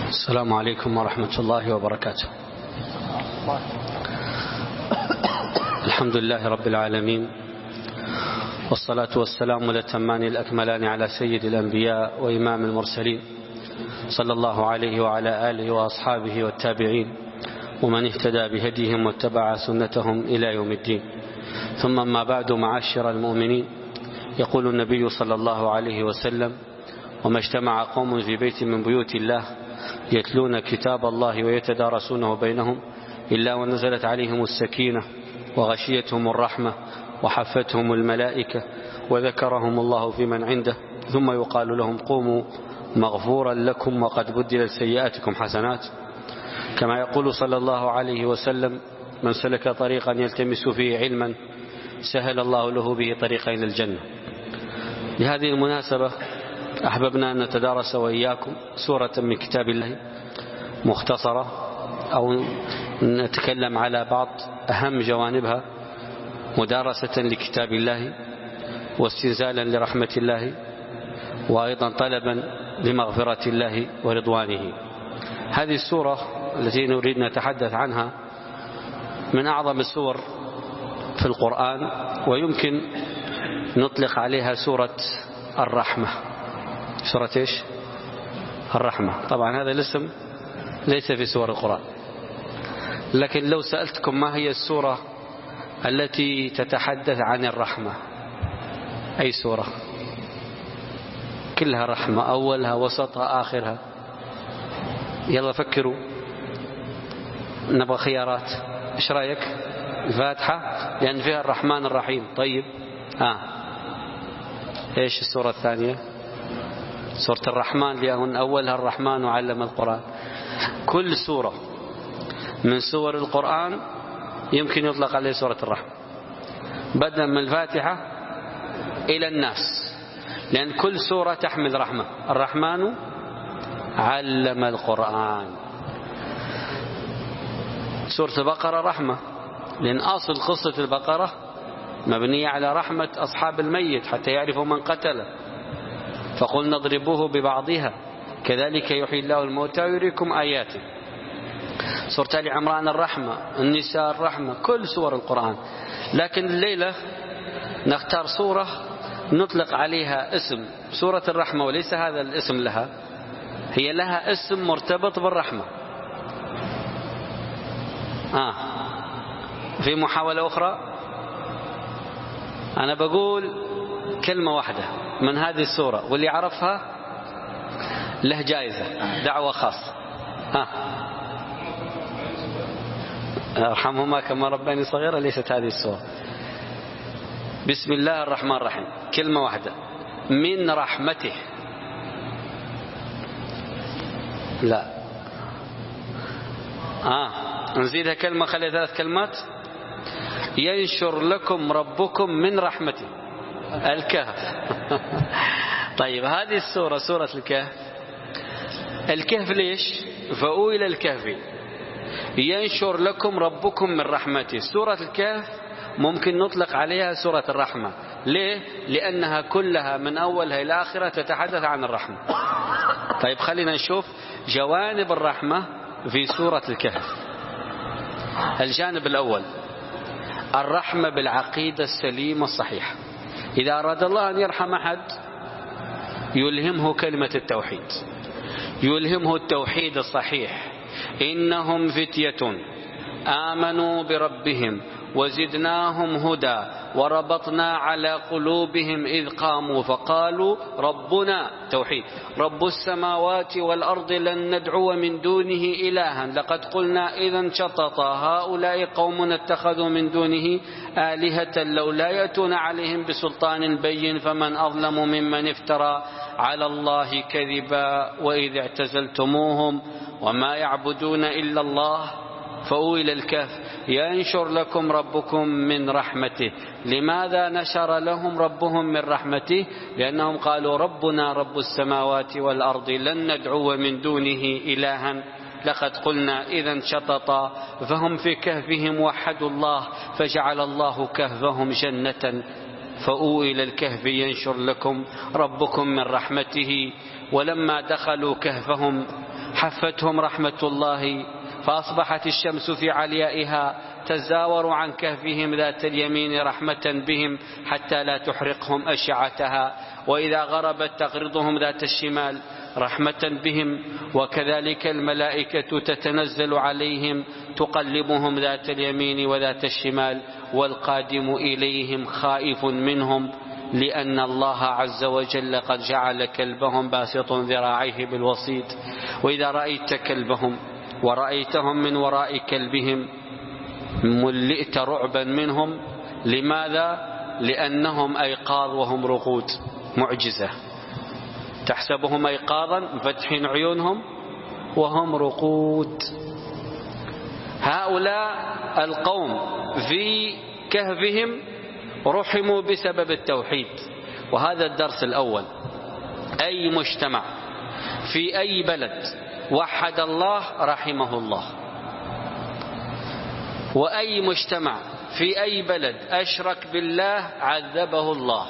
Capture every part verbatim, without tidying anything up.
السلام عليكم ورحمة الله وبركاته. الحمد لله رب العالمين، والصلاة والسلام الأتمان الأكملان على سيد الأنبياء وإمام المرسلين، صلى الله عليه وعلى آله وأصحابه والتابعين ومن اهتدى بهديهم واتبع سنتهم إلى يوم الدين. ثم ما بعد، معاشر المؤمنين، يقول النبي صلى الله عليه وسلم: وما اجتمع قوم في بيت من بيوت الله يتلون كتاب الله ويتدارسونه بينهم إلا ونزلت عليهم السكينة وغشيتهم الرحمة وحفتهم الملائكة وذكرهم الله في من عنده، ثم يقال لهم: قوموا مغفورا لكم وقد بدلت سيئاتكم حسنات. كما يقول صلى الله عليه وسلم: من سلك طريقا يلتمس فيه علما سهل الله له به طريقا إلى الجنة. لهذه المناسبة أحببنا أن نتدارس وإياكم سورة من كتاب الله مختصرة، أو نتكلم على بعض أهم جوانبها مدارسة لكتاب الله واستنزالا لرحمة الله، وأيضا طلبا لمغفرة الله ورضوانه. هذه السورة التي نريد نتحدث عنها من أعظم السور في القرآن، ويمكن نطلق عليها سورة الرحمة. سورة إيش؟ الرحمة. طبعا هذا الاسم ليس في سور القرآن، لكن لو سألتكم ما هي السورة التي تتحدث عن الرحمة، أي سورة؟ كلها رحمة، أولها وسطها آخرها. يلا فكروا، نبغى خيارات. إيش رأيك؟ الفاتحة، لأن فيها الرحمن الرحيم. طيب، آه. إيش السورة الثانية؟ سورة الرحمن، لأن أولها الرحمن وعلم القرآن. كل سورة من سور القرآن يمكن يطلق عليه سورة الرحمة، بدءا من الفاتحة إلى الناس، لأن كل سورة تحمل رحمة. الرحمن علم القرآن. سورة البقرة رحمة، لأن أصل قصة البقرة مبنية على رحمة أصحاب الميت حتى يعرفوا من قتله، فقلنا اضربوه ببعضها كذلك يحيي الله الموتى ويريكم آياته. سورة آل عمران الرحمة، النساء الرحمة، كل سور القرآن. لكن الليلة نختار سورة نطلق عليها اسم سورة الرحمة، وليس هذا الاسم لها، هي لها اسم مرتبط بالرحمة. آه. في محاولة أخرى، أنا بقول كلمة واحدة من هذه السورة، واللي عرفها له جائزة، دعوة خاصة. ها، ارحمهما كما رباني صغيرة. ليست هذه السورة. بسم الله الرحمن الرحيم، كلمة واحدة. من رحمته، لا، آه نزيدها كلمة، خلي ثلاث كلمات. ينشر لكم ربكم من رحمته. الكهف. طيب، هذه السورة سورة الكهف. الكهف ليش؟ فأويل الكهف ينشر لكم ربكم من رحمته. سورة الكهف ممكن نطلق عليها سورة الرحمة. ليه؟ لأنها كلها من أولها إلى آخرها تتحدث عن الرحمة. طيب، خلينا نشوف جوانب الرحمة في سورة الكهف. الجانب الأول الرحمة بالعقيدة السليمة الصحيحة. إذا أراد الله أن يرحم أحد يلهمه كلمة التوحيد، يلهمه التوحيد الصحيح. إنهم فتية آمنوا بربهم وزدناهم هدى وربطنا على قلوبهم إذ قاموا فقالوا ربنا توحيد رب السماوات والأرض لن ندعو من دونه إلها لقد قلنا إذا شططا هؤلاء قوم اتخذوا من دونه آلهة لولا يأتون عليهم بسلطان بين فمن أظلم ممن افترى على الله كذبا وإذ اعتزلتموهم وما يعبدون إلا الله فأويل الكهف ينشر لكم ربكم من رحمته. لماذا نشر لهم ربهم من رحمته؟ لأنهم قالوا ربنا رب السماوات والأرض لن ندعو من دونه إلها لقد قلنا إذا شططا. فهم في كهفهم وحدوا الله فجعل الله كهفهم جنة فأويل الكهف ينشر لكم ربكم من رحمته. ولما دخلوا كهفهم حفتهم رحمة الله فأصبحت الشمس في عليائها تزاور عن كهفهم ذات اليمين رحمة بهم حتى لا تحرقهم أشعتها، وإذا غربت تغرضهم ذات الشمال رحمة بهم، وكذلك الملائكة تتنزل عليهم تقلبهم ذات اليمين وذات الشمال، والقادم إليهم خائف منهم، لأن الله عز وجل قد جعل كلبهم باسط ذراعيه بالوسيط. وإذا رأيت كلبهم ورأيتهم من وراء كلبهم ملئت رعبا منهم. لماذا؟ لأنهم أيقاظ وهم رقود، معجزة. تحسبهم أيقاظا مفتحين عيونهم وهم رقود. هؤلاء القوم في كهفهم رحموا بسبب التوحيد. وهذا الدرس الأول. أي مجتمع في أي بلد وحد الله رحمه الله، وأي مجتمع في أي بلد أشرك بالله عذبه الله.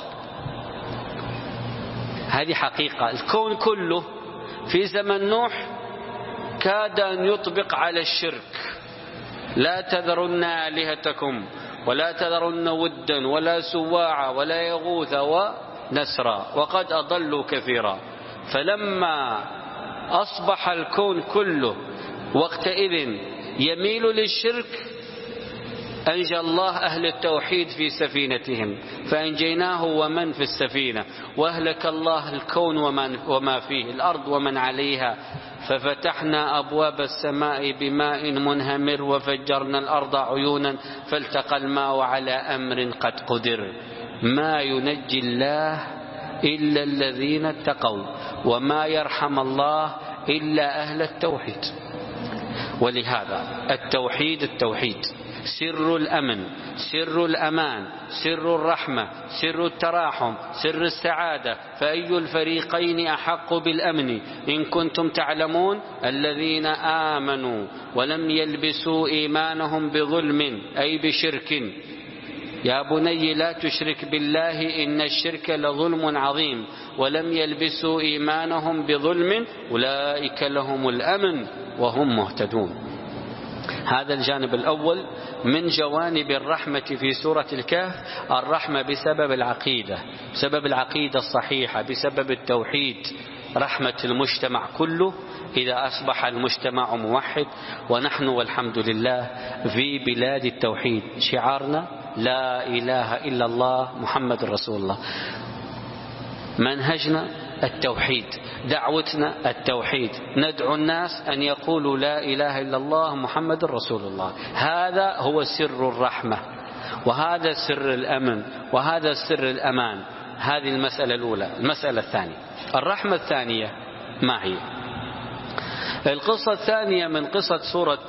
هذه حقيقة. الكون كله في زمن نوح كاد أن يطبق على الشرك. لا تذرن آلهتكم ولا تذرن ودا ولا سواعا ولا يغوث ونسرا وقد أضلوا كثيرا. فلما أصبح الكون كله وقتئذ يميل للشرك أنجى الله أهل التوحيد في سفينتهم فأنجيناه ومن في السفينة، وأهلك الله الكون وما فيه الأرض ومن عليها. ففتحنا أبواب السماء بماء منهمر وفجرنا الأرض عيونا فالتقى الماء على أمر قد قدر. ما ينجي الله إلا الذين اتقوا وما يرحم الله إلا أهل التوحيد. ولهذا التوحيد التوحيد سر الأمن، سر الأمان، سر الرحمة، سر التراحم، سر السعادة. فأي الفريقين أحق بالأمن إن كنتم تعلمون؟ الذين آمنوا ولم يلبسوا إيمانهم بظلم أي بشرك. يا بني لا تشرك بالله إن الشرك لظلم عظيم. ولم يلبسوا إيمانهم بظلم أولئك لهم الأمن وهم مهتدون. هذا الجانب الأول من جوانب الرحمة في سورة الكهف. الرحمة بسبب العقيدة، بسبب العقيدة الصحيحة، بسبب التوحيد. رحمة المجتمع كله إذا أصبح المجتمع موحد. ونحن والحمد لله في بلاد التوحيد. شعارنا لا إله إلا الله محمد رسول الله. منهجنا التوحيد، دعوتنا التوحيد. ندعو الناس أن يقولوا لا إله إلا الله محمد رسول الله. هذا هو سر الرحمة، وهذا سر الأمن، وهذا سر الأمان. هذه المسألة الأولى. المسألة الثانية، الرحمة الثانية ما هي؟ القصة الثانية من قصة سورة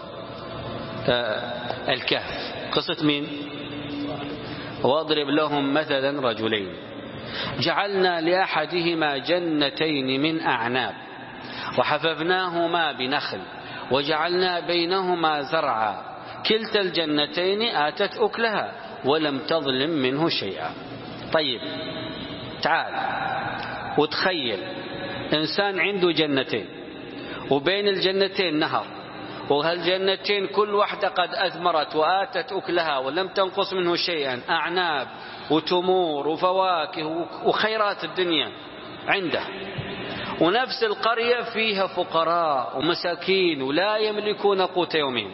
الكهف. قصة مين؟ واضرب لهم مثلا رجلين جعلنا لأحدهما جنتين من أعناب وحففناهما بنخل وجعلنا بينهما زرعا كلتا الجنتين آتت أكلها ولم تظلم منه شيئا. طيب تعال وتخيل إنسان عنده جنتين وبين الجنتين نهر، وهالجنتين كل واحدة قد أثمرت وآتت أكلها ولم تنقص منه شيئا، أعناب وتمور وفواكه وخيرات الدنيا عنده. ونفس القرية فيها فقراء ومساكين ولا يملكون قوت يومهم.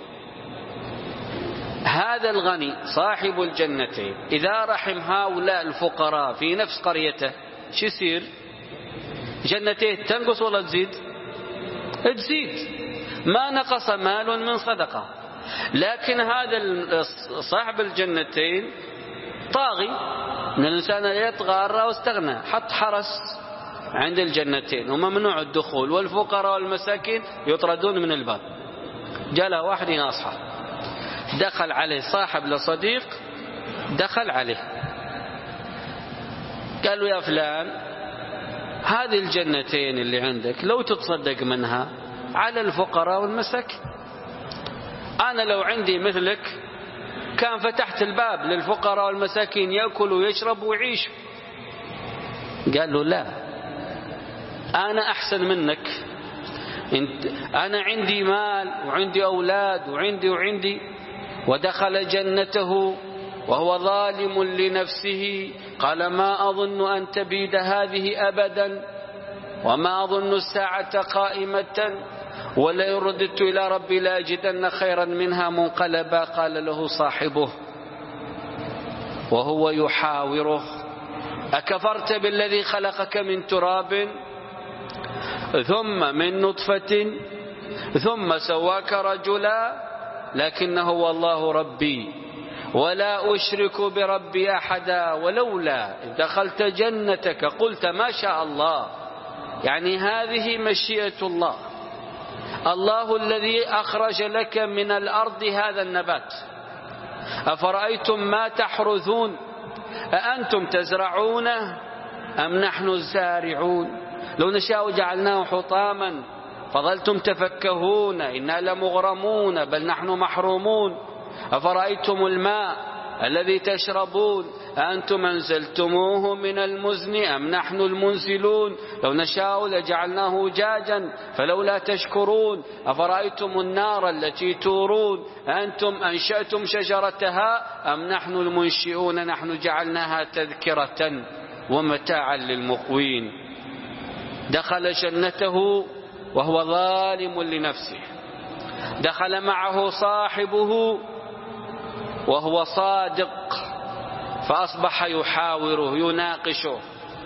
هذا الغني صاحب الجنتين إذا رحم هؤلاء الفقراء في نفس قريته شو يصير؟ جنتين تنقص ولا تزيد؟ تزيد، ما نقص مال من صدقة. لكن هذا صاحب الجنتين طاغي، من الإنسان يطغى واستغنى، حط حرس عند الجنتين وممنوع الدخول، والفقراء والمساكين يطردون من الباب. جاء له واحد يناصحه، دخل عليه صاحب لصديق، دخل عليه قال له يا فلان هذه الجنتين اللي عندك لو تتصدق منها على الفقراء والمساكين. أنا لو عندي مثلك كان فتحت الباب للفقراء والمساكين يأكلوا ويشربوا ويعيشوا. قال له لا، أنا أحسن منك انت أنا عندي مال وعندي أولاد وعندي وعندي ودخل جنته وهو ظالم لنفسه قال ما أظن أن تبيد هذه أبدا وما أظن الساعة قائمة ولئن رددت إلى ربي لأجدن خيرا منها منقلبا. قال له صاحبه وهو يحاوره أكفرت بالذي خلقك من تراب ثم من نطفة ثم سواك رجلا لكنه والله ربي ولا أشرك بربي أحدا ولولا إذ دخلت جنتك قلت ما شاء الله. يعني هذه مشيئة الله، الله الذي أخرج لك من الأرض هذا النبات. أفرأيتم ما تحرثون أأنتم تزرعونه أم نحن الزارعون لو نشاء جعلناه حطاما فظلتم تفكهون إنا لمغرمون بل نحن محرومون. أفرأيتم الماء الذي تشربون أأنتم أنزلتموه من المزن أم نحن المنزلون لو نشاء لجعلناه جاجا فلولا تشكرون. أفرأيتم النار التي تورون أأنتم أنشأتم شجرتها أم نحن المنشئون نحن جعلناها تذكرة ومتاعا للمقوين. دخل جنته وهو ظالم لنفسه، دخل معه صاحبه وهو صادق فأصبح يحاوره يناقشه.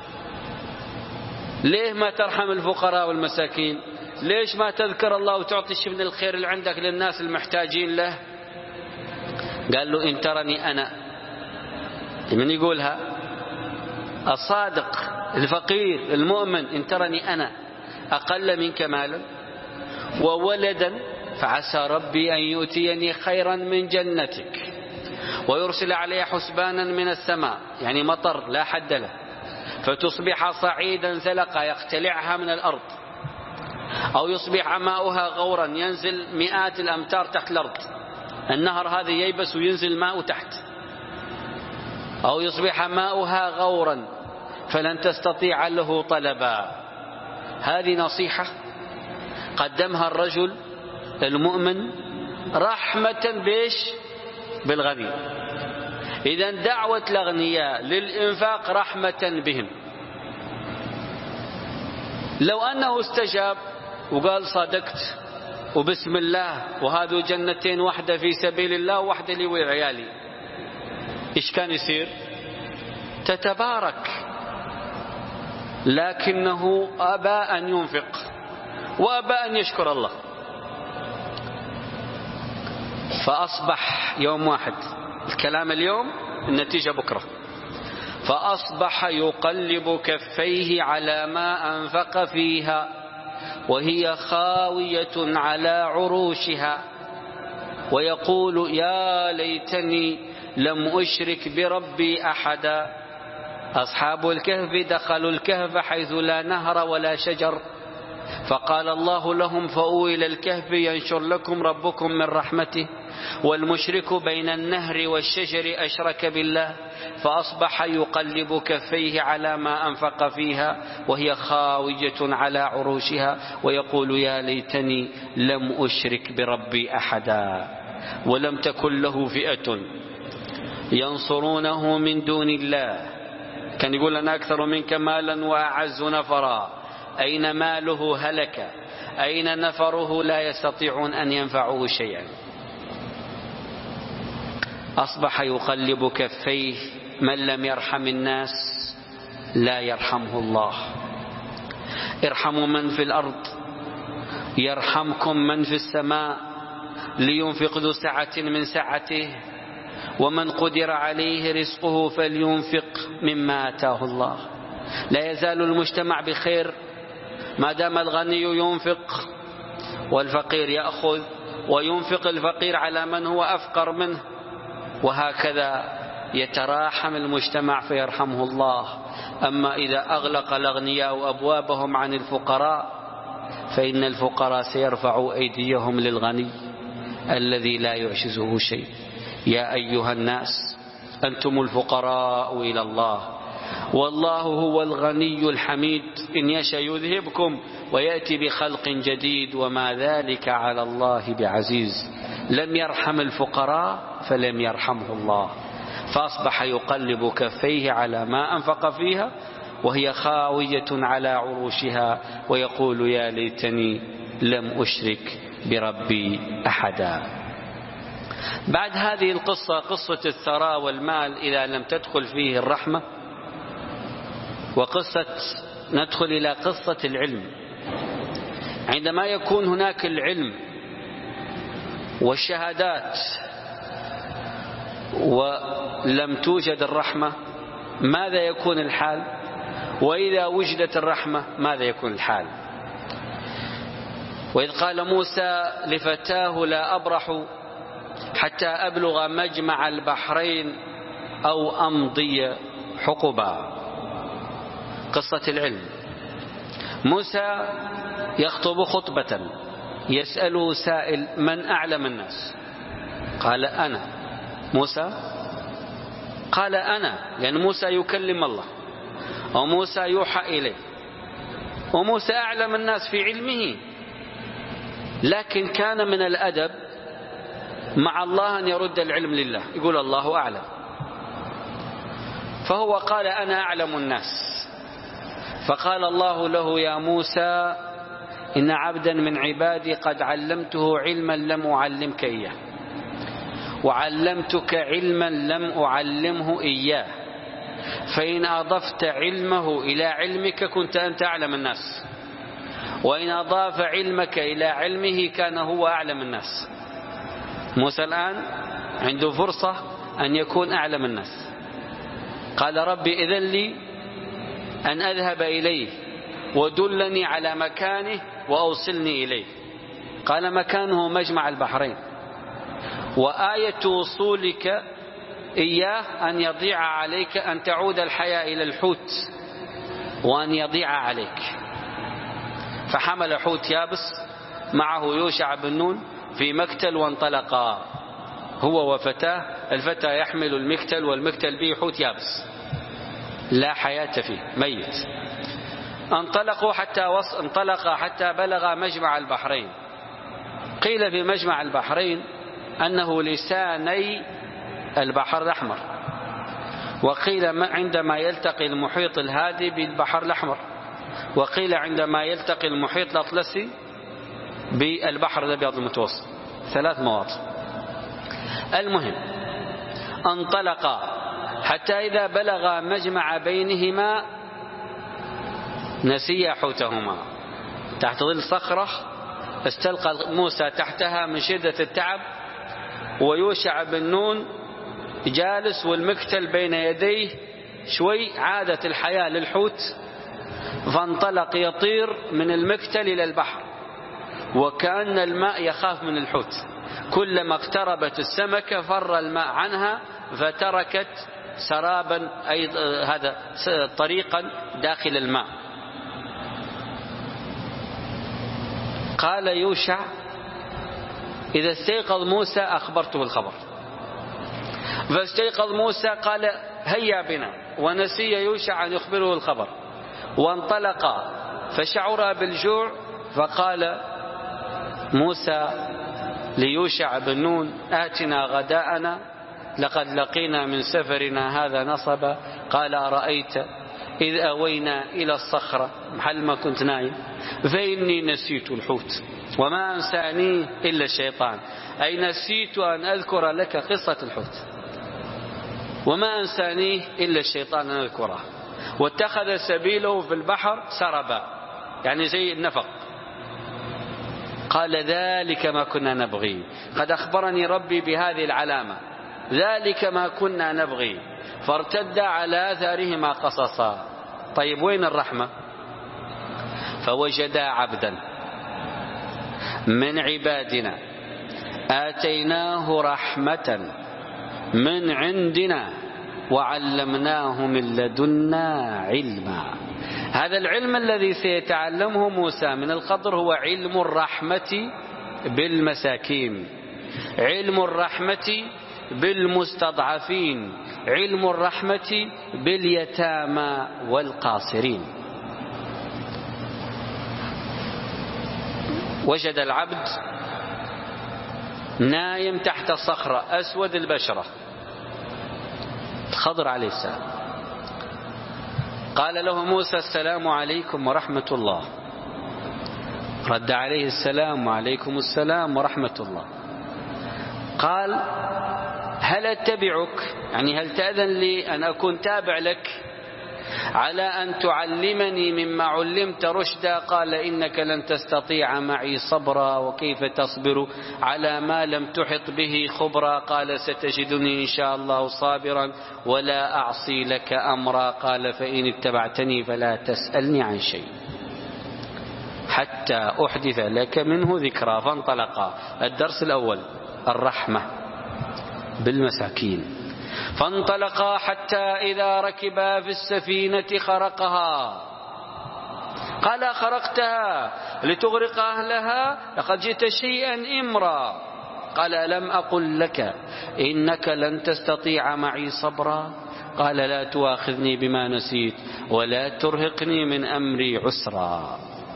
ليه ما ترحم الفقراء والمساكين؟ ليش ما تذكر الله وتعطي شيء من الخير اللي عندك للناس المحتاجين له؟ قال له إن ترني أنا، من يقولها؟ الصادق الفقير المؤمن. إن ترني أنا أقل منك مالا وولدا فعسى ربي أن يؤتيني خيرا من جنتك ويرسل عليها حسبانا من السماء، يعني مطر لا حد له، فتصبح صعيدا زلقا يقتلعها من الأرض، أو يصبح ماؤها غورا ينزل مئات الأمتار تحت الأرض، النهر هذا ييبس وينزل ماء تحت، أو يصبح ماؤها غورا فلن تستطيع له طلبا. هذه نصيحة قدمها الرجل المؤمن رحمة بيش بالغني. إذن دعوة الأغنياء للإنفاق رحمة بهم. لو أنه استجاب وقال صدقت وبسم الله وهذو جنتين، واحدة في سبيل الله وواحدة لي وعيالي، إيش كان يصير؟ تتبارك. لكنه أبى أن ينفق وأبى أن يشكر الله، فأصبح يوم واحد، الكلام اليوم النتيجة بكرة، فأصبح يقلب كفيه على ما أنفق فيها وهي خاوية على عروشها ويقول يا ليتني لم أشرك بربي أحدا. أصحاب الكهف دخلوا الكهف حيث لا نهر ولا شجر، فقال الله لهم فأووا إلى الكهف ينشر لكم ربكم من رحمته، والمشرك بين النهر والشجر أشرك بالله، فأصبح يقلب كفيه على ما أنفق فيها وهي خاوية على عروشها ويقول يا ليتني لم أشرك بربي أحدا. ولم تكن له فئة ينصرونه من دون الله. كان يقول أنا أكثر منك مالا وأعز نفرا، أين ماله هلك، أين نفره لا يستطيعون أن ينفعوه شيئا. أصبح يقلب كفيه. من لم يرحم الناس لا يرحمه الله. ارحموا من في الأرض يرحمكم من في السماء. لينفق ذو سعة من سعته ومن قدر عليه رزقه فلينفق مما آتاه الله. لا يزال المجتمع بخير ما دام الغني ينفق والفقير يأخذ، وينفق الفقير على من هو أفقر منه، وهكذا يتراحم المجتمع فيرحمه الله. أما إذا أغلق الأغنياء أبوابهم عن الفقراء فإن الفقراء سيرفعوا أيديهم للغني الذي لا يعجزه شيء. يا أيها الناس أنتم الفقراء إلى الله والله هو الغني الحميد إن يشاء يذهبكم ويأتي بخلق جديد وما ذلك على الله بعزيز. لم يرحم الفقراء فلم يرحمه الله، فأصبح يقلب كفيه على ما أنفق فيها وهي خاوية على عروشها ويقول يا ليتني لم أشرك بربي أحدا. بعد هذه القصة، قصة الثراء والمال إذا لم تدخل فيه الرحمة، وقصة ندخل إلى قصة العلم. عندما يكون هناك العلم والشهادات ولم توجد الرحمة ماذا يكون الحال؟ وإذا وجدت الرحمة ماذا يكون الحال؟ وإذ قال موسى لفتاه لا أبرح حتى أبلغ مجمع البحرين أو أمضي حقبا. قصة العلم. موسى يخطب خطبة، يسأله سائل من أعلم الناس؟ قال أنا. موسى قال أنا، لأن موسى يكلم الله وموسى يوحى إليه وموسى أعلم الناس في علمه، لكن كان من الأدب مع الله أن يرد العلم لله، يقول الله أعلم. فهو قال أنا أعلم الناس. فقال الله له يا موسى إن عبدا من عبادي قد علمته علما لم أعلمك إياه وعلمتك علما لم أعلمه إياه، فإن أضفت علمه إلى علمك كنت أنت أعلم الناس، وإن أضاف علمك إلى علمه كان هو أعلم الناس. موسى الآن عنده فرصة أن يكون أعلم الناس. قال ربي إذن لي أن أذهب إليه ودلني على مكانه وأوصلني إليه. قال مكانه مجمع البحرين، وآية وصولك إياه أن يضيع عليك، أن تعود الحياة إلى الحوت وأن يضيع عليك. فحمل حوت يابس معه يوشع بن نون في مكتل وانطلقا هو وفتاه. الفتى يحمل المكتل والمكتل به حوت يابس لا حياة فيه، ميت. انطلقوا حتى وص... انطلق حتى بلغ مجمع البحرين. قيل في مجمع البحرين أنه لساني البحر الأحمر، وقيل عندما يلتقي المحيط الهادي بالبحر الأحمر، وقيل عندما يلتقي المحيط الأطلسي بالبحر الأبيض المتوسط. ثلاث مواطن. المهم انطلقا حتى إذا بلغ مجمع بينهما نسيا حوتهما تحت ظل صخرة استلقى موسى تحتها من شدة التعب، ويوشع بن نون جالس والمكتل بين يديه. شوي عادت الحياة للحوت فانطلق يطير من المكتل إلى البحر، وكأن الماء يخاف من الحوت. كلما اقتربت السمكة فر الماء عنها فتركت سرابا أي هذا طريقا داخل الماء. قال يوشع إذا استيقظ موسى أخبرته الخبر، فاستيقظ موسى قال هيا بنا، ونسي يوشع أن يخبره الخبر. وانطلقا فشعر بالجوع، فقال موسى ليوشع بن نون آتنا غداءنا لقد لقينا من سفرنا هذا نصبا. قال أرأيت إذ أوينا إلى الصخرة محل ما كنت نايم فإني نسيت الحوت وما أنسانيه إلا الشيطان، أي نسيت أن أذكر لك قصة الحوت وما أنسانيه إلا الشيطان أن أذكره، واتخذ سبيله في البحر سربا، يعني زي النفق. قال ذلك ما كنا نبغي، قد أخبرني ربي بهذه العلامة، ذلك ما كنا نبغي، فارتدا على آثارهما قصصا. طيب وين الرحمة؟ فوجدا عبدا من عبادنا آتيناه رحمة من عندنا وعلمناه من لدنا علما. هذا العلم الذي سيتعلمه موسى من الخضر هو علم الرحمة بالمساكين، علم الرحمة بالمستضعفين، علم الرحمة باليتامى والقاصرين. وجد العبد نايم تحت صخرة أسود البشرة، الخضر عليه السلام، قال له موسى السلام عليكم ورحمة الله، رد عليه السلام وعليكم السلام ورحمة الله. قال هل أتبعك، يعني هل تأذن لي أن أكون تابع لك على أن تعلمني مما علمت رشدا؟ قال إنك لن تستطيع معي صبرا، وكيف تصبر على ما لم تحط به خبرا؟ قال ستجدني إن شاء الله صابرا ولا أعصي لك أمرا. قال فإن اتبعتني فلا تسألني عن شيء حتى أحدث لك منه ذكرى. فانطلقا. الدرس الأول الرحمة بالمساكين. فانطلقا حتى إذا ركبا في السفينة خرقها. قال خرقتها لتغرق أهلها؟ لقد جئت شيئا إمرا. قال ألم أقل لك إنك لن تستطيع معي صبرا؟ قال لا تؤاخذني بما نسيت ولا ترهقني من أمري عسرا.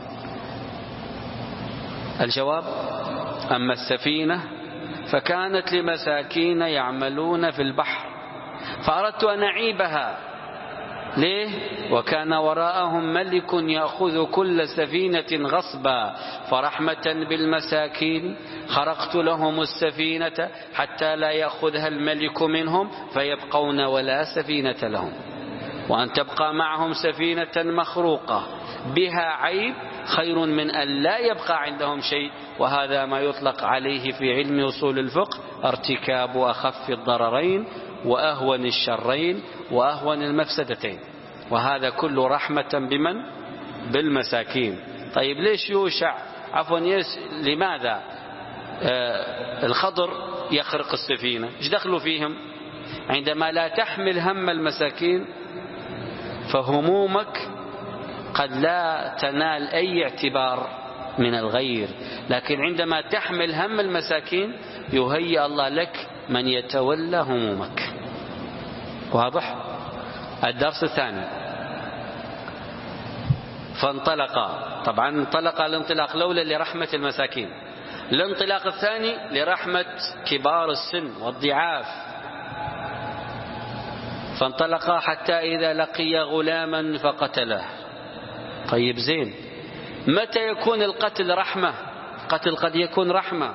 الجواب: أما السفينة فكانت لمساكين يعملون في البحر، فأردت أن أعيبها. ليه؟ وكان وراءهم ملك يأخذ كل سفينة غصبا، فرحمة بالمساكين خرقت لهم السفينة حتى لا يأخذها الملك منهم فيبقون ولا سفينة لهم، وأن تبقى معهم سفينة مخروقة بها عيب خير من أن لا يبقى عندهم شيء. وهذا ما يطلق عليه في علم أصول الفقه ارتكاب أخف الضررين وأهون الشرين وأهون المفسدتين، وهذا كله رحمة بمن؟ بالمساكين. طيب ليش يوشع عفوا يس لماذا آه الخضر يخرق السفينة؟ ايش دخلوا فيهم؟ عندما لا تحمل هم المساكين فهمومك قد لا تنال أي اعتبار من الغير، لكن عندما تحمل هم المساكين يهيئ الله لك من يتولى همومك. واضح؟ الدرس الثاني فانطلقا. طبعا انطلق الانطلاق الأولى لرحمة المساكين، الانطلاق الثاني لرحمة كبار السن والضعاف. فانطلقا حتى إذا لقي غلاما فقتله. طيب زين، متى يكون القتل رحمة؟ قتل قد يكون رحمة،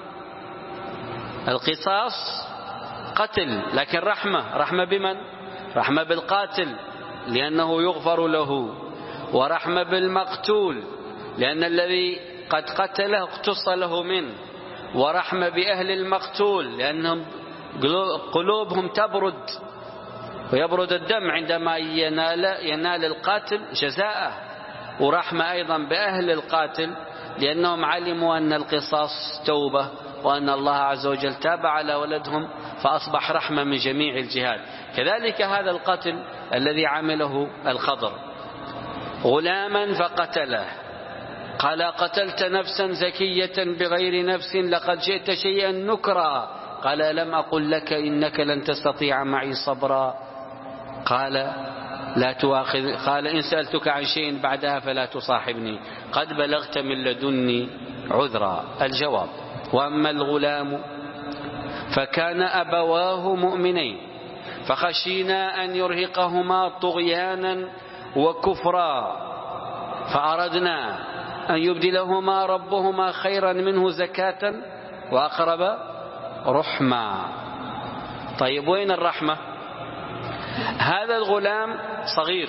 القصاص قتل، لكن رحمة رحمة بمن؟ رحمة بالقاتل لأنه يغفر له، ورحمة بالمقتول لأن الذي قد قتله اقتص له منه، ورحمة بأهل المقتول لأنهم قلوبهم تبرد ويبرد الدم عندما ينال, ينال القاتل جزاءه، ورحمة أيضا بأهل القاتل لأنهم علموا أن القصاص توبة وأن الله عز وجل تاب على ولدهم، فأصبح رحمة من جميع الجهات. كذلك هذا القتل الذي عمله الخضر، غلاما فقتله. قال قتلت نفسا زكية بغير نفس لقد جئت شيئا نكرا. قال لم أقل لك إنك لن تستطيع معي صبرا؟ قال لا تؤاخذ قال إن سألتك عن شيء بعدها فلا تصاحبني قد بلغت من لدني عذرا. الجواب: وأما الغلام فكان أبواه مؤمنين فخشينا أن يرهقهما طغيانا وكفرا فأردنا أن يبدلهما ربهما خيرا منه زكاة وأقرب رحما. طيب وين الرحمة؟ هذا الغلام صغير،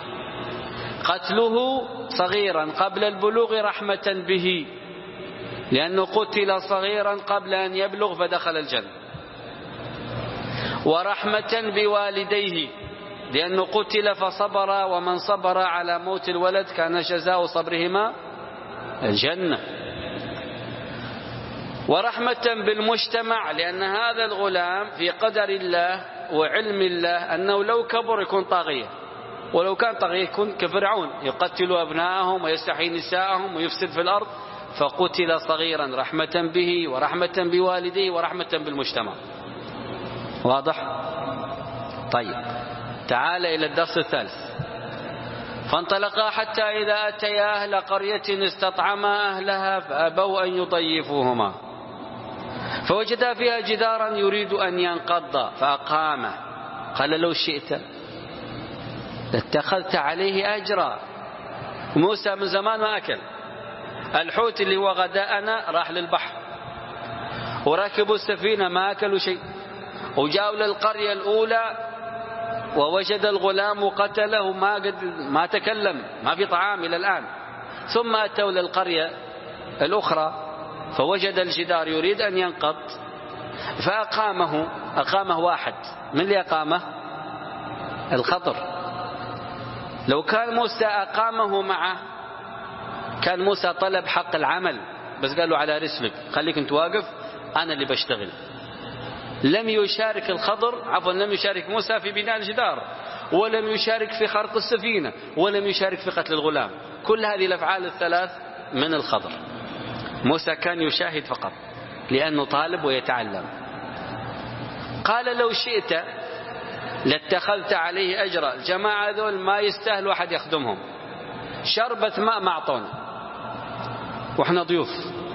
قتله صغيرا قبل البلوغ رحمة به، لأنه قتل صغيرا قبل أن يبلغ فدخل الجنة، ورحمة بوالديه لأنه قتل فصبر، ومن صبر على موت الولد كان جزاء صبرهما الجنة، ورحمة بالمجتمع لأن هذا الغلام في قدر الله وعلم الله أنه لو كبر يكون طاغية، ولو كان طاغية يكون كفرعون يقتل أبناءهم ويستحيي نساءهم ويفسد في الأرض، فقتل صغيرا رحمة به ورحمة بوالديه ورحمة بالمجتمع. واضح؟ طيب تعال إلى الدرس الثالث. فانطلقا حتى إذا أتيا أهل قرية استطعما أهلها فأبوا أن يضيفوهما فوجدا فيها جدارا يريد أن ينقض فأقامه. قال لو شئت لاتخذت عليه أجرا. موسى من زمان ما أكل الحوت اللي هو غداءنا، راح للبحر وركبوا السفينة ما أكلوا شيء، وجاءوا للقرية الأولى ووجد الغلام وقتله ما قد ما تكلم، ما في طعام إلى الآن. ثم أتوا للقرية الأخرى فوجد الجدار يريد أن ينقض فأقامه. أقامه واحد، من اللي أقامه؟ الخضر. لو كان موسى أقامه معه كان موسى طلب حق العمل، بس قال له على رسلك خليك انت واقف أنا اللي بشتغل. لم يشارك الخضر عفوا لم يشارك موسى في بناء الجدار، ولم يشارك في خرق السفينة، ولم يشارك في قتل الغلام. كل هذه الأفعال الثلاث من الخضر. موسى كان يشاهد فقط لأنه طالب ويتعلم. قال لو شئت لاتخذت عليه أجرا. الجماعة ذول ما يستاهلوا أحد يخدمهم، شربة ماء ما أعطونا وإحنا ضيوف،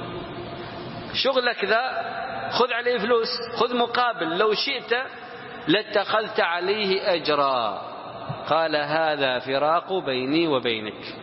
شغلك ذا خذ عليه فلوس، خذ مقابل. لو شئت لاتخذت عليه أجرا. قال هذا فراق بيني وبينك.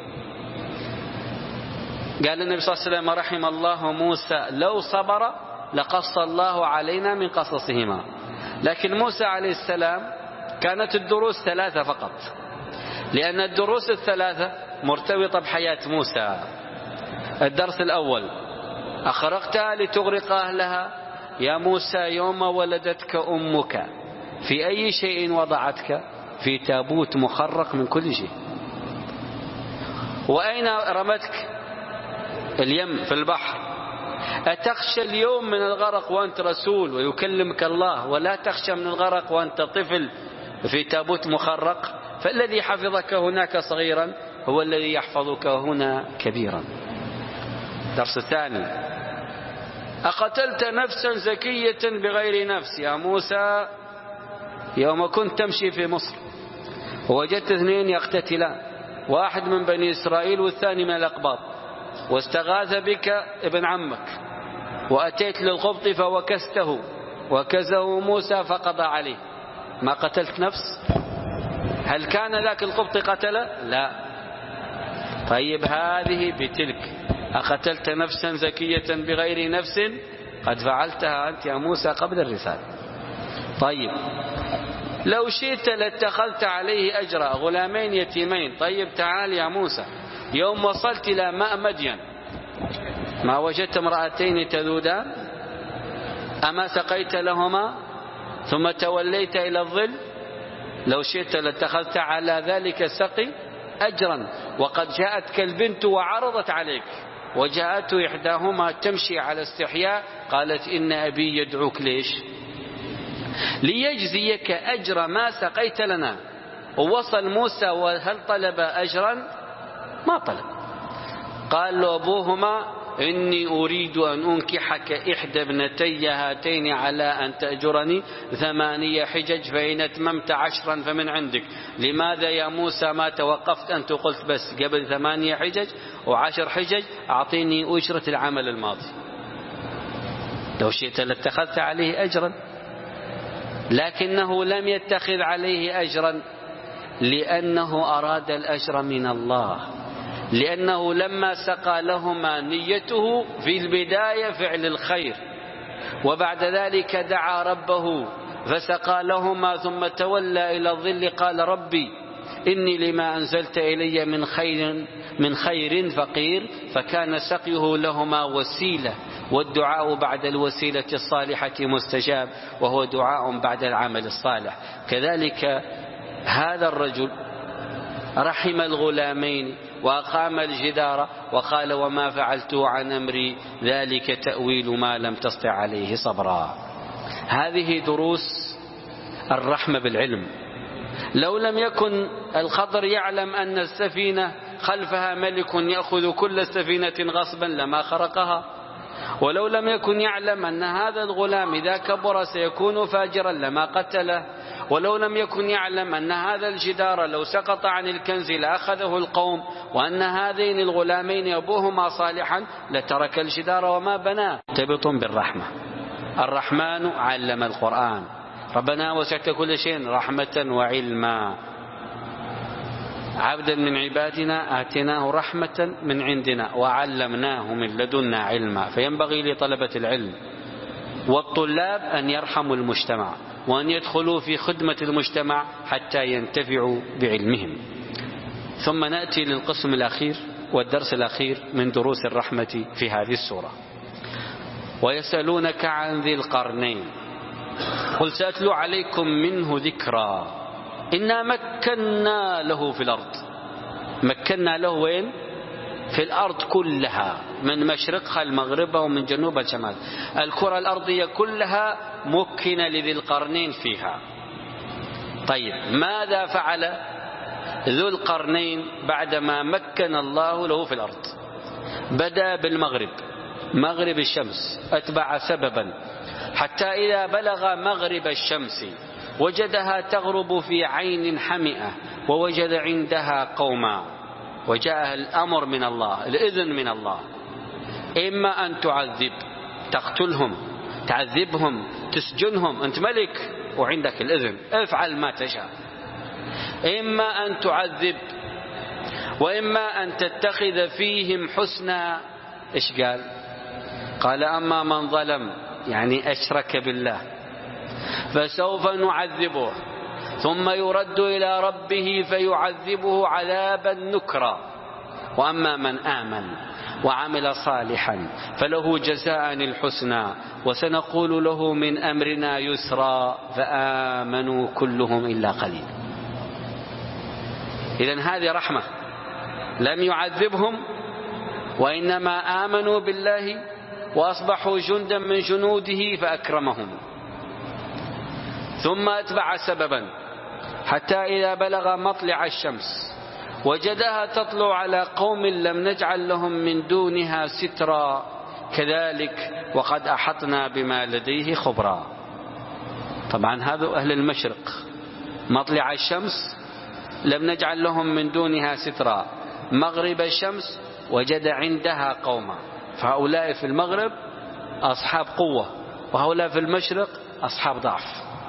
قال النبي صلى الله عليه وسلم رحم الله موسى لو صبر لقص الله علينا من قصصهما. لكن موسى عليه السلام كانت الدروس ثلاثة فقط، لأن الدروس الثلاثة مرتبطة بحياة موسى. الدرس الأول أخرقتها لتغرق أهلها يا موسى يوم ولدتك أمك في أي شيء وضعتك؟ في تابوت مخرق من كل شيء. وأين رمتك؟ اليم في البحر. أتخشى اليوم من الغرق وأنت رسول ويكلمك الله، ولا تخشى من الغرق وأنت طفل في تابوت مخرق؟ فالذي حفظك هناك صغيرا هو الذي يحفظك هنا كبيرا. درس الثاني أقتلت نفسا زكية بغير نفس يا موسى يوم كنت تمشي في مصر ووجدت اثنين يقتتلان، واحد من بني إسرائيل والثاني من الأقباط، واستغاث بك ابن عمك وأتيت للقبط فوكسته وكزه موسى فقضى عليه. ما قتلت نفس؟ هل كان ذاك القبط قتل؟ لا. طيب هذه بتلك أقتلت نفسا زكية بغير نفس قد فعلتها أنت يا موسى قبل الرسالة. طيب لو شئت لاتخذت عليه أجرا غلامين يتيمين. طيب تعال يا موسى يوم وصلت إلى ماء مدين ما وجدت امرأتين تذودان؟ أما سقيت لهما ثم توليت إلى الظل؟ لو شئت لاتخذت على ذلك السقي أجرا. وقد جاءتك البنت وعرضت عليك، وجاءت إحداهما تمشي على استحياء قالت إن أبي يدعوك. ليش؟ ليجزيك أجر ما سقيت لنا. ووصل موسى وهل طلب أجرا؟ ما طلب. قال له أبوهما إني أريد أن أنكحك إحدى ابنتي هاتين على أن تأجرني ثمانية حجج فإن أتممت عشرا فمن عندك. لماذا يا موسى ما توقفت أنت قلت بس قبل ثمانية حجج وعشر حجج أعطيني أجرة العمل الماضي؟ لو شئت لاتخذت عليه أجرا، لكنه لم يتخذ عليه أجرا لأنه أراد الأجر من الله، لأنه لما سقى لهما نيته في البداية فعل الخير، وبعد ذلك دعا ربه فسقى لهما ثم تولى إلى الظل قال ربي إني لما أنزلت إلي من خير من خير فقير. فكان سقيه لهما وسيلة، والدعاء بعد الوسيلة الصالحة مستجاب، وهو دعاء بعد العمل الصالح. كذلك هذا الرجل رحم الغلامين وأقام الجدار وقال وما فعلته عن أمري ذلك تأويل ما لم تستطع عليه صبرا. هذه دروس الرحمة بالعلم. لو لم يكن الخضر يعلم أن السفينة خلفها ملك يأخذ كل سفينة غصبا لما خرقها، ولو لم يكن يعلم أن هذا الغلام إذا كبر سيكون فاجرا لما قتله، ولو لم يكن يعلم أن هذا الجدار لو سقط عن الكنز لأخذه القوم، وأن هذين الغلامين أبوهما صالحا لترك الجدار وما بناه. تبط بالرحمة. الرحمن علم القرآن. ربنا وسعت كل شيء رحمة وعلما. عبدا من عبادنا آتيناه رحمة من عندنا وعلمناه من لدنا علما. فينبغي لطلبة العلم والطلاب أن يرحموا المجتمع وأن يدخلوا في خدمة المجتمع حتى ينتفعوا بعلمهم. ثم نأتي للقسم الأخير والدرس الأخير من دروس الرحمة في هذه السورة. ويسألونك عن ذي القرنين قل سأتلو عليكم منه ذكرا إنا مكنا له في الأرض. مكنا له وين؟ في الأرض كلها، من مشرقها المغرب ومن جنوبها الشمال. الكرة الأرضية كلها مكن لذي القرنين فيها. طيب ماذا فعل ذو القرنين بعدما مكن الله له في الأرض؟ بدأ بالمغرب، مغرب الشمس، أتبع سببا حتى إذا بلغ مغرب الشمس وجدها تغرب في عين حمئة ووجد عندها قوما، وجاء الأمر من الله، الإذن من الله، إما أن تعذب تقتلهم، تعذبهم، تسجنهم، أنت ملك وعندك الإذن، افعل ما تشاء. إما أن تعذب وإما أن تتخذ فيهم حسنا. إيش قال؟ قال أما من ظلم يعني أشرك بالله فسوف نعذبه ثم يرد إلى ربه فيعذبه عذابا نكرا، وأما من آمن وعمل صالحا فله جزاء الحسنى وسنقول له من أمرنا يسرا فآمنوا كلهم إلا قليل. إذن هذه رحمة، لم يعذبهم وإنما آمنوا بالله وأصبحوا جندا من جنوده فأكرمهم. ثم أتبع سببا حتى إذا بلغ مطلع الشمس وجدها تطلع على قوم لم نجعل لهم من دونها سترا كذلك وقد أحطنا بما لديه خبرا. طبعا هذا أهل المشرق، مطلع الشمس لم نجعل لهم من دونها سترا، مغرب الشمس وجد عندها قوما، فهؤلاء في المغرب أصحاب قوة وهؤلاء في المشرق أصحاب ضعف.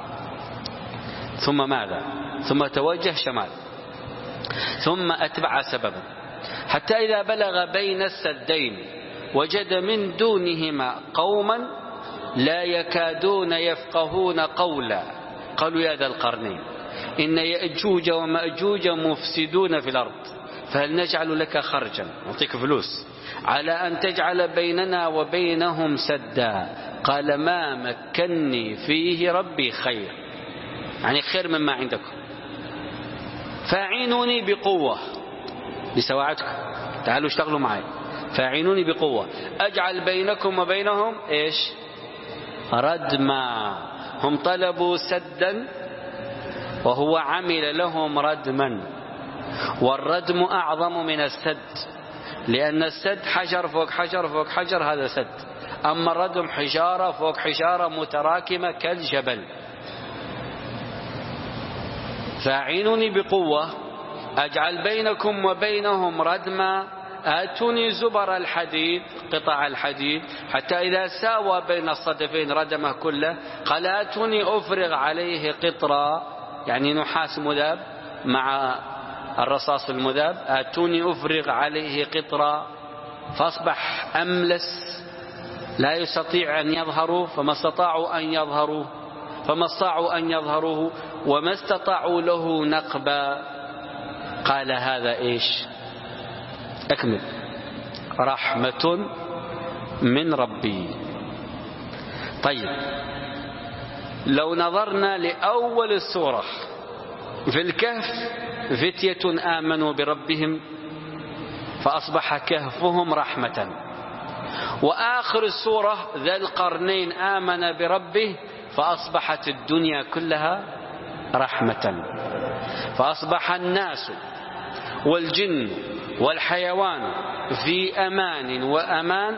ثم ماذا؟ ثم توجه شمال، ثم أتبع سببا حتى إذا بلغ بين السدين وجد من دونهما قوما لا يكادون يفقهون قولا قالوا يا ذا القرنين إن يأجوج ومأجوج مفسدون في الأرض فهل نجعل لك خرجا، نعطيك فلوس، على أن تجعل بيننا وبينهم سدا. قال ما مكني فيه ربي خير، يعني خير مما عندكم، فاعينوني بقوة لسواعدكم، تعالوا اشتغلوا معي، فاعينوني بقوة أجعل بينكم وبينهم إيش؟ ردما. هم طلبوا سدا وهو عمل لهم ردما، والردم أعظم من السد، لأن السد حجر فوق حجر فوق حجر، هذا سد. أما الردم حجارة فوق حجارة متراكمة كالجبل. فاعينوني بقوة أجعل بينكم وبينهم ردما آتوني زبر الحديد، قطع الحديد، حتى إذا ساوى بين الصدفين ردمه كله. قال آتوني أفرغ عليه قطرا، يعني نحاس مذاب مع الرصاص المذاب، آتوني أفرغ عليه قطرا، فأصبح أملس لا يستطيع أن يظهروا، فما استطاعوا أن يظهروه فما استطاعوا أن يظهروه وما استطاعوا له نقبا. قال هذا إيش؟ أكمل. رحمة من ربي. طيب لو نظرنا لأول السورة في الكهف، فتية آمنوا بربهم فأصبح كهفهم رحمة، وآخر السورة ذا القرنين آمن بربه فأصبحت الدنيا كلها رحمة، فأصبح الناس والجن والحيوان في أمان وأمان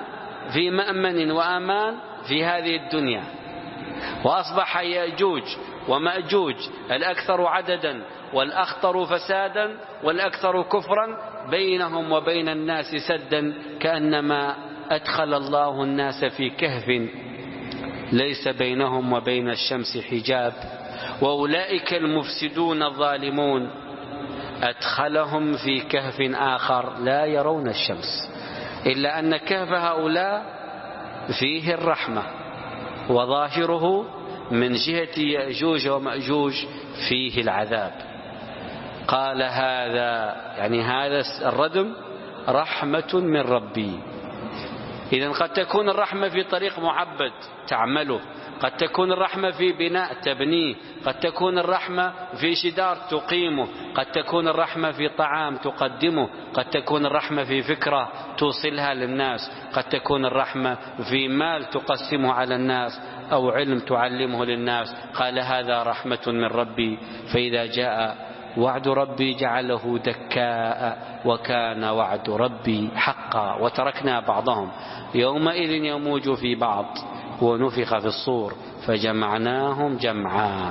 في مأمن وأمان في هذه الدنيا، وأصبح يأجوج ومأجوج الأكثر عددا والأخطر فسادا والأكثر كفرا بينهم وبين الناس سدا، كأنما أدخل الله الناس في كهف ليس بينهم وبين الشمس حجاب. وأولئك المفسدون الظالمون أدخلهم في كهف آخر لا يرون الشمس، إلا أن كهف هؤلاء فيه الرحمة، وظاهره من جهة يأجوج ومأجوج فيه العذاب. قال هذا يعني هذا الردم رحمة من ربي. إذن قد تكون الرحمة في طريق معبد تعمله، قد تكون الرحمة في بناء تبنيه، قد تكون الرحمة في جدار تقيمه، قد تكون الرحمة في طعام تقدمه، قد تكون الرحمة في فكرة توصلها للناس، قد تكون الرحمة في مال تقسمه على الناس أو علم تعلمه للناس. قال هذا رحمة من ربي، فإذا جاء وعد ربي جعله دكاء وكان وعد ربي حقا. وتركنا بعضهم يومئذ يموج في بعض ونفخ في الصور فجمعناهم جمعا.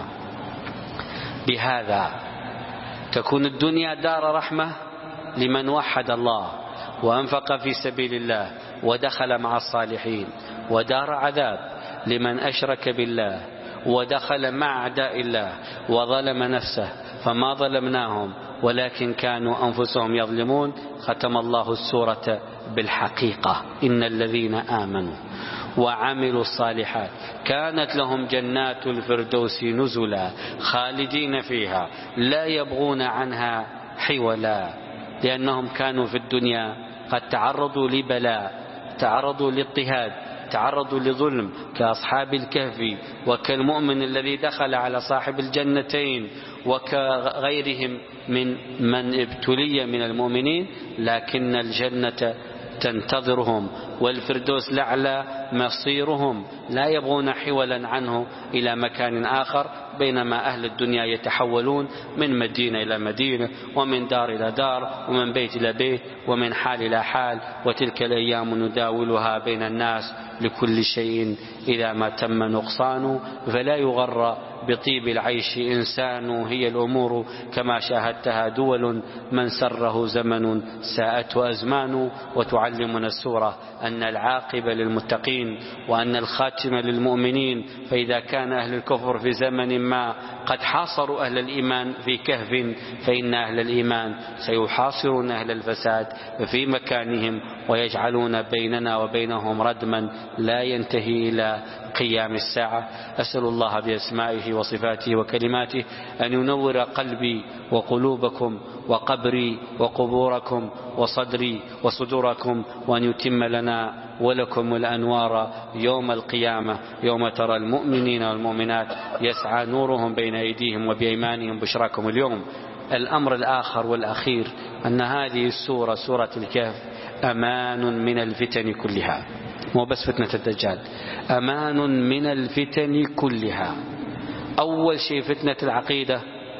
بهذا تكون الدنيا دار رحمة لمن وحد الله وأنفق في سبيل الله ودخل مع الصالحين، ودار عذاب لمن أشرك بالله ودخل مع أعداء الله وظلم نفسه، فما ظلمناهم ولكن كانوا أنفسهم يظلمون. ختم الله السورة بالحقيقة: إن الذين آمنوا وعملوا الصالحات كانت لهم جنات الفردوس نزلا خالدين فيها لا يبغون عنها حولا. لأنهم كانوا في الدنيا قد تعرضوا لبلاء، تعرضوا لاضطهاد، تعرضوا لظلم كأصحاب الكهف وكالمؤمن الذي دخل على صاحب الجنتين وكغيرهم من من ابتلي من المؤمنين، لكن الجنة تنتظرهم والفردوس الأعلى مصيرهم، لا يبغون حولا عنه إلى مكان آخر. بينما أهل الدنيا يتحولون من مدينة إلى مدينة، ومن دار إلى دار، ومن بيت إلى بيت، ومن حال إلى حال، وتلك الأيام نداولها بين الناس لكل شيء إذا ما تم نقصان، فلا يغر بطيب العيش إنسان، هي الأمور كما شاهدتها دول، من سره زمن ساءته أزمان. وتعلمنا السورة أن العاقبة للمتقين وأن الخاتمة للمؤمنين. فإذا كان أهل الكفر في زمن ما قد حاصروا أهل الإيمان في كهف، فإن أهل الإيمان سيحاصرون أهل الفساد في مكانهم ويجعلون بيننا وبينهم ردما لا ينتهي إلى قيام الساعة. أسأل الله بأسمائه وصفاته وكلماته أن ينور قلبي وقلوبكم وقبري وقبوركم وصدري وصدوركم، وأن يتم لنا ولكم الأنوار يوم القيامة، يوم ترى المؤمنين والمؤمنات يسعى نورهم بين أيديهم وبأيمانهم بشراكم اليوم. الأمر الآخر والأخير أن هذه السورة سورة الكهف أمان من الفتن كلها، مو بس فتنة الدجال، أمان من الفتن كلها. أول شيء فتنة العقيدة،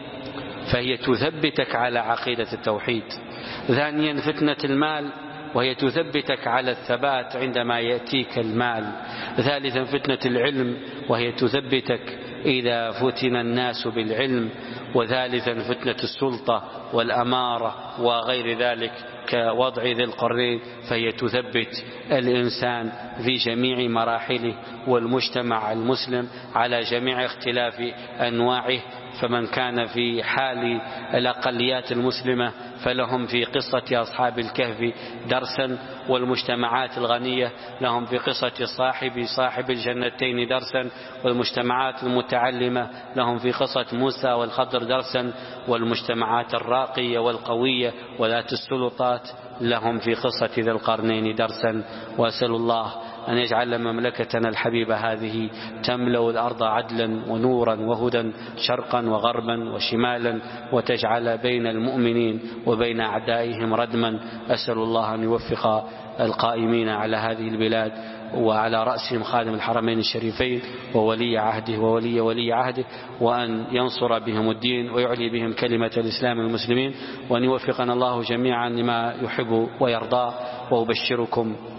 فهي تثبتك على عقيدة التوحيد. ثانيا فتنة المال، وهي تثبتك على الثبات عندما يأتيك المال. ثالثا فتنة العلم، وهي تثبتك إذا فتن الناس بالعلم. وثالثا فتنة السلطة والأمارة وغير ذلك كوضع ذي القرنين، فهي تثبت الإنسان في جميع مراحله والمجتمع المسلم على جميع اختلاف أنواعه. فمن كان في حال الأقليات المسلمة فلهم في قصة أصحاب الكهف درسا، والمجتمعات الغنية لهم في قصة صاحب صاحب الجنتين درسا، والمجتمعات المتعلمة لهم في قصة موسى والخضر درسا، والمجتمعات الراقية والقوية وذات السلطات لهم في قصة ذي القرنين درسا. وأسأل الله أن يجعل مملكتنا الحبيبة هذه تملأ الأرض عدلا ونورا وهدى شرقا وغربا وشمالا، وتجعل بين المؤمنين وبين أعدائهم ردما. أسأل الله أن يوفق القائمين على هذه البلاد، وعلى رأسهم خادم الحرمين الشريفين وولي عهده وولي ولي عهده، وأن ينصر بهم الدين ويعلي بهم كلمة الإسلام المسلمين، وأن يوفقنا الله جميعا لما يحب ويرضى. وأبشركم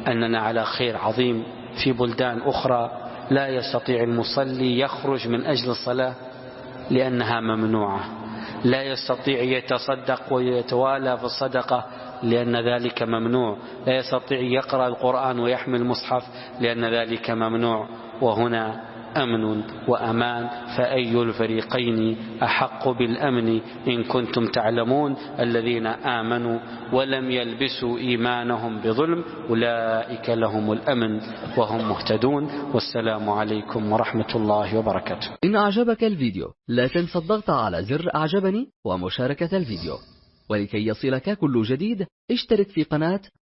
أننا على خير عظيم. في بلدان أخرى لا يستطيع المصلي يخرج من أجل الصلاة لأنها ممنوعة، لا يستطيع يتصدق ويتوالى في الصدقة لأن ذلك ممنوع، لا يستطيع يقرأ القرآن ويحمل المصحف لأن ذلك ممنوع. وهنا أمن وأمان، فأي الفريقين أحق بالأمن إن كنتم تعلمون. الذين آمنوا ولم يلبسوا إيمانهم بظلم أولئك لهم الأمن وهم مهتدون. والسلام عليكم ورحمة الله وبركاته. إن أعجبك الفيديو لا تنسى الضغط على زر أعجبني ومشاركة الفيديو، ولكي يصلك كل جديد اشترك في قناة